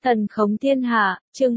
Thần khống thiên hạ, chương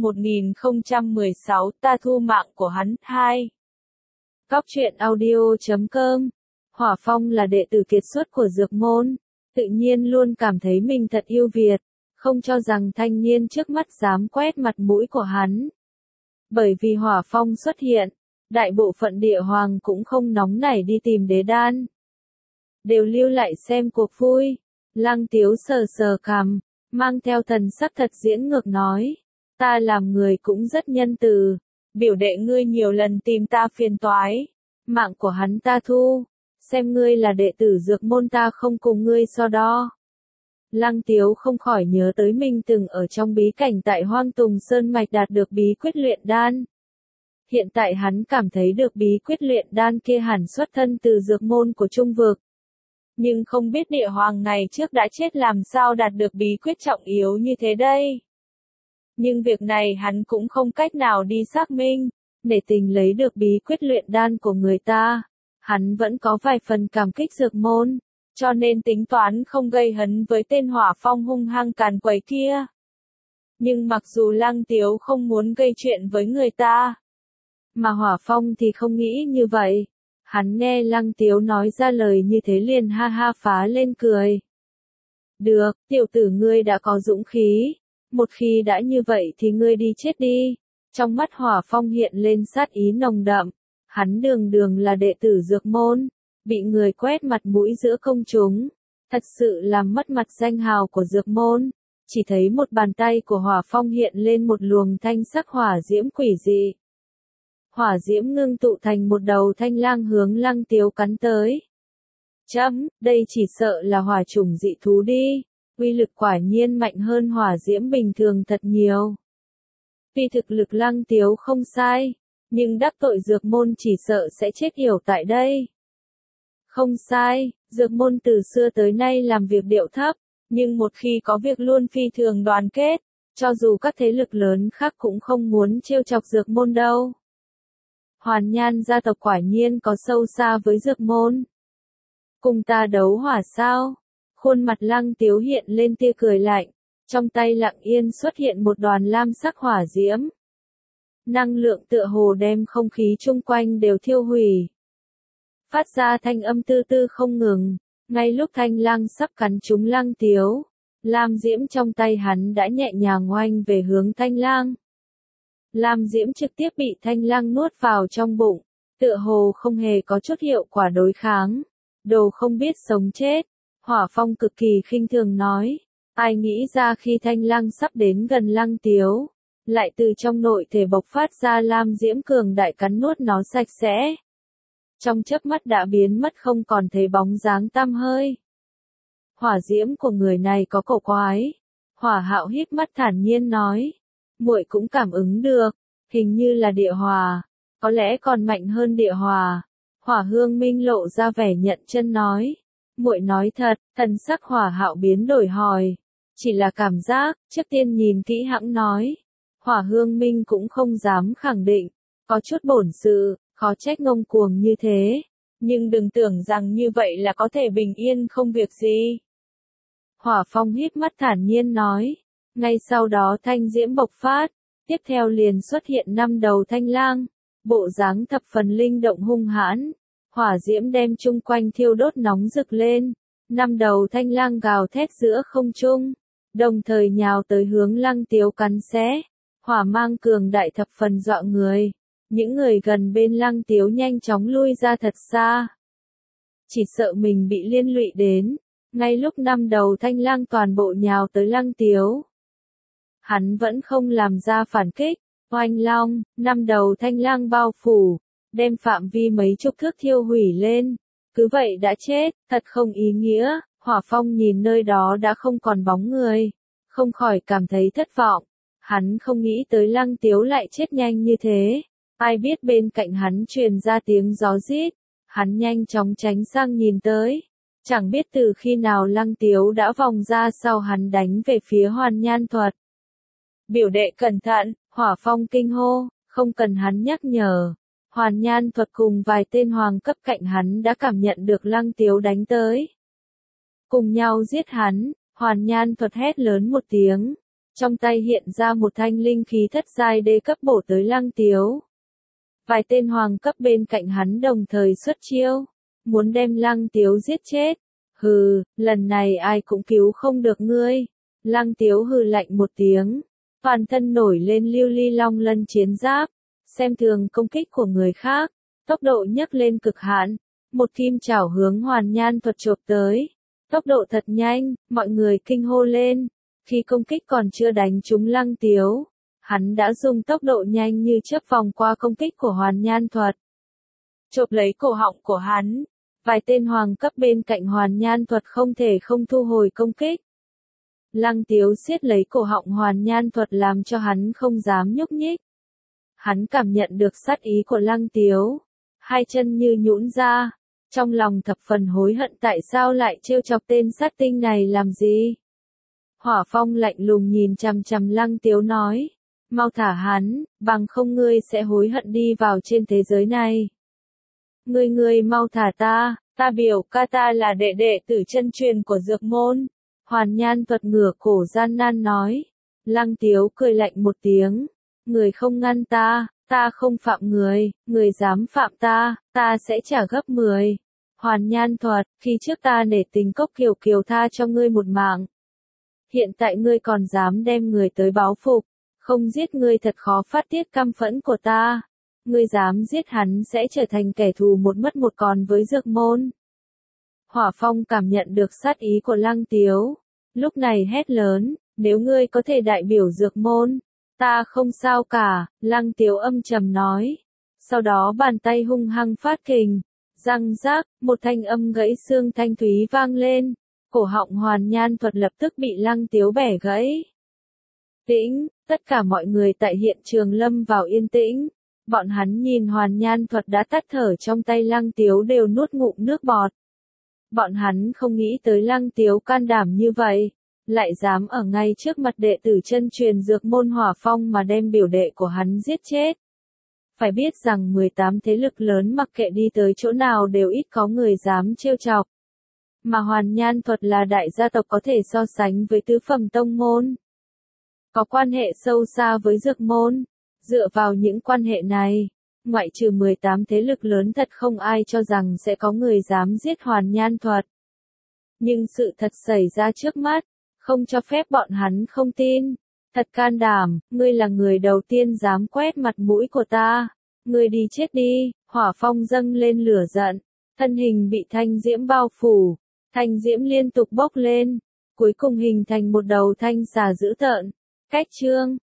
1016, ta thu mạng của hắn, 2. Góc truyện audio.com. Hỏa Phong là đệ tử kiệt xuất của Dược Môn, tự nhiên luôn cảm thấy mình thật yêu Việt, không cho rằng thanh niên trước mắt dám quét mặt mũi của hắn. Bởi vì Hỏa Phong xuất hiện, đại bộ phận địa hoàng cũng không nóng nảy đi tìm đế đan. Đều lưu lại xem cuộc vui. Lăng Tiếu sờ sờ cằm, mang theo thần sắc thật diễn ngược nói, ta làm người cũng rất nhân từ, biểu đệ ngươi nhiều lần tìm ta phiền toái, mạng của hắn ta thu, xem ngươi là đệ tử Dược Môn ta không cùng ngươi so đo. Lăng Tiếu không khỏi nhớ tới mình từng ở trong bí cảnh tại Hoang Tùng Sơn Mạch đạt được bí quyết luyện đan. Hiện tại hắn cảm thấy được bí quyết luyện đan kia hẳn xuất thân từ Dược Môn của Trung Vực. Nhưng không biết địa hoàng này trước đã chết làm sao đạt được bí quyết trọng yếu như thế đây. Nhưng việc này hắn cũng không cách nào đi xác minh, để tình lấy được bí quyết luyện đan của người ta. Hắn vẫn có vài phần cảm kích Dược Môn, cho nên tính toán không gây hấn với tên Hỏa Phong hung hăng càn quấy kia. Nhưng mặc dù Lăng Tiếu không muốn gây chuyện với người ta, mà Hỏa Phong thì không nghĩ như vậy. Hắn nghe Lăng Tiếu nói ra lời như thế liền ha ha phá lên cười. Được, tiểu tử ngươi đã có dũng khí. Một khi đã như vậy thì ngươi đi chết đi. Trong mắt Hỏa Phong hiện lên sát ý nồng đậm. Hắn đường đường là đệ tử Dược Môn. Bị người quét mặt mũi giữa công chúng. Thật sự làm mất mặt danh hào của Dược Môn. Chỉ thấy một bàn tay của Hỏa Phong hiện lên một luồng thanh sắc hỏa diễm quỷ dị. Hỏa diễm ngưng tụ thành một đầu thanh lang hướng Lăng Tiếu cắn tới. Đây chỉ sợ là hỏa chủng dị thú đi, uy lực quả nhiên mạnh hơn hỏa diễm bình thường thật nhiều. Vì thực lực Lăng Tiếu không sai, nhưng đắc tội Dược Môn chỉ sợ sẽ chết yểu tại đây. Không sai, Dược Môn từ xưa tới nay làm việc điệu thấp, nhưng một khi có việc luôn phi thường đoàn kết, cho dù các thế lực lớn khác cũng không muốn trêu chọc Dược Môn đâu. Hoàn Nhan gia tộc quả nhiên có sâu xa với Dược Môn. Cùng ta đấu hỏa sao? Khuôn mặt Lăng Tiếu hiện lên tia cười lạnh, trong tay lặng yên xuất hiện một đoàn lam sắc hỏa diễm. Năng lượng tựa hồ đem không khí chung quanh đều thiêu hủy. Phát ra thanh âm tư tư không ngừng, ngay lúc thanh lang sắp cắn trúng Lăng Tiếu, lam diễm trong tay hắn đã nhẹ nhàng oanh về hướng thanh lang. Lam diễm trực tiếp bị thanh lang nuốt vào trong bụng, tựa hồ không hề có chút hiệu quả đối kháng. Đồ không biết sống chết, Hỏa Phong cực kỳ khinh thường nói, ai nghĩ ra khi thanh lang sắp đến gần Lăng Tiếu, lại từ trong nội thể bộc phát ra lam diễm cường đại cắn nuốt nó sạch sẽ. Trong chớp mắt đã biến mất không còn thấy bóng dáng tăm hơi. Hỏa diễm của người này có cổ quái. Hỏa Hạo híp mắt thản nhiên nói, muội cũng cảm ứng được, hình như là địa hỏa, có lẽ còn mạnh hơn địa hỏa. Hỏa Hương Minh lộ ra vẻ nhận chân nói, muội nói thật. Thần sắc Hỏa Hạo biến đổi hỏi, chỉ là cảm giác. Trước tiên nhìn kỹ hãng nói. Hỏa Hương Minh cũng không dám khẳng định, có chút bổn sự, khó trách ngông cuồng như thế, nhưng đừng tưởng rằng như vậy là có thể bình yên không việc gì. Hỏa Phong híp mắt thản nhiên nói, ngay sau đó thanh diễm bộc phát, tiếp theo liền xuất hiện 5 đầu thanh lang, bộ dáng thập phần linh động hung hãn, hỏa diễm đem chung quanh thiêu đốt nóng rực lên, 5 đầu thanh lang gào thét giữa không trung, đồng thời nhào tới hướng Lăng Tiếu cắn xé, hỏa mang cường đại thập phần dọa người, những người gần bên Lăng Tiếu nhanh chóng lui ra thật xa. Chỉ sợ mình bị liên lụy đến, ngay lúc 5 đầu thanh lang toàn bộ nhào tới Lăng Tiếu. Hắn vẫn không làm ra phản kích, oanh long, 5 đầu thanh lang bao phủ, đem phạm vi mấy chục thước thiêu hủy lên, cứ vậy đã chết, thật không ý nghĩa. Hỏa Phong nhìn nơi đó đã không còn bóng người, không khỏi cảm thấy thất vọng, hắn không nghĩ tới Lăng Tiếu lại chết nhanh như thế, ai biết bên cạnh hắn truyền ra tiếng gió rít, hắn nhanh chóng tránh sang nhìn tới. Chẳng biết từ khi nào Lăng Tiếu đã vòng ra sau hắn đánh về phía Hoàn Nhan Thuật. Biểu đệ cẩn thận, Hỏa Phong kinh hô, không cần hắn nhắc nhở. Hoàn Nhan Thuật cùng vài tên hoàng cấp cạnh hắn đã cảm nhận được Lăng Tiếu đánh tới. Cùng nhau giết hắn, Hoàn Nhan Thuật hét lớn một tiếng. Trong tay hiện ra một thanh linh khí thất giai đê cấp bổ tới Lăng Tiếu. Vài tên hoàng cấp bên cạnh hắn đồng thời xuất chiêu, muốn đem Lăng Tiếu giết chết. Hừ, lần này ai cũng cứu không được ngươi. Lăng Tiếu hừ lạnh một tiếng, toàn thân nổi lên lưu ly long lân chiến giáp, xem thường công kích của người khác, tốc độ nhấc lên cực hạn, một kim chảo hướng Hoàn Nhan Thuật chộp tới. Tốc độ thật nhanh, mọi người kinh hô lên. Khi công kích còn chưa đánh trúng Lăng Tiếu, hắn đã dùng tốc độ nhanh như chớp vòng qua công kích của Hoàn Nhan Thuật, chộp lấy cổ họng của hắn. Vài tên hoàng cấp bên cạnh Hoàn Nhan Thuật không thể không thu hồi công kích. Lăng Tiếu siết lấy cổ họng Hoàn Nhan Thuật làm cho hắn không dám nhúc nhích. Hắn cảm nhận được sát ý của Lăng Tiếu, hai chân như nhũn ra, trong lòng thập phần hối hận tại sao lại trêu chọc tên sát tinh này làm gì. Hỏa Phong lạnh lùng nhìn chằm chằm Lăng Tiếu nói, mau thả hắn, bằng không ngươi sẽ hối hận đi vào trên thế giới này. Ngươi mau thả ta biểu ca ta là đệ đệ tử chân truyền của Dược Môn. Hoàn Nhan Thuật ngửa cổ gian nan nói. Lăng Tiếu cười lạnh một tiếng, người không ngăn ta không phạm người dám phạm ta sẽ trả gấp 10. Hoàn Nhan Thuật, khi trước ta nể tình Cốc Kiều Kiều tha cho ngươi một mạng. Hiện tại ngươi còn dám đem người tới báo phục, không giết ngươi thật khó phát tiết căm phẫn của ta. Ngươi dám giết hắn sẽ trở thành kẻ thù một mất một còn với Dược Môn. Hỏa Phong cảm nhận được sát ý của Lăng Tiếu, lúc này hét lớn, nếu ngươi có thể đại biểu Dược Môn, ta không sao cả. Lăng Tiếu âm trầm nói. Sau đó bàn tay hung hăng phát kình, răng rác, một thanh âm gãy xương thanh thúy vang lên, cổ họng Hoàn Nhan Thuật lập tức bị Lăng Tiếu bẻ gãy. Tĩnh, tất cả mọi người tại hiện trường lâm vào yên tĩnh. Bọn hắn nhìn Hoàn Nhan Thuật đã tắt thở trong tay Lăng Tiếu đều nuốt ngụm nước bọt. Bọn hắn không nghĩ tới Lăng Tiếu can đảm như vậy, lại dám ở ngay trước mặt đệ tử chân truyền Dược Môn Hỏa Phong mà đem biểu đệ của hắn giết chết. Phải biết rằng 18 thế lực lớn mặc kệ đi tới chỗ nào đều ít có người dám trêu chọc. Mà Hoàn Nhan Thuật là đại gia tộc có thể so sánh với tứ phẩm tông môn, có quan hệ sâu xa với Dược Môn. Dựa vào những quan hệ này, ngoại trừ 18 thế lực lớn thật không ai cho rằng sẽ có người dám giết Hoàn Nhan Thuật. Nhưng sự thật xảy ra trước mắt, không cho phép bọn hắn không tin. Thật can đảm, ngươi là người đầu tiên dám quét mặt mũi của ta. Ngươi đi chết đi. Hỏa Phong dâng lên lửa giận, thân hình bị thanh diễm bao phủ, thanh diễm liên tục bốc lên, cuối cùng hình thành một đầu thanh xà dữ tợn. Cách chương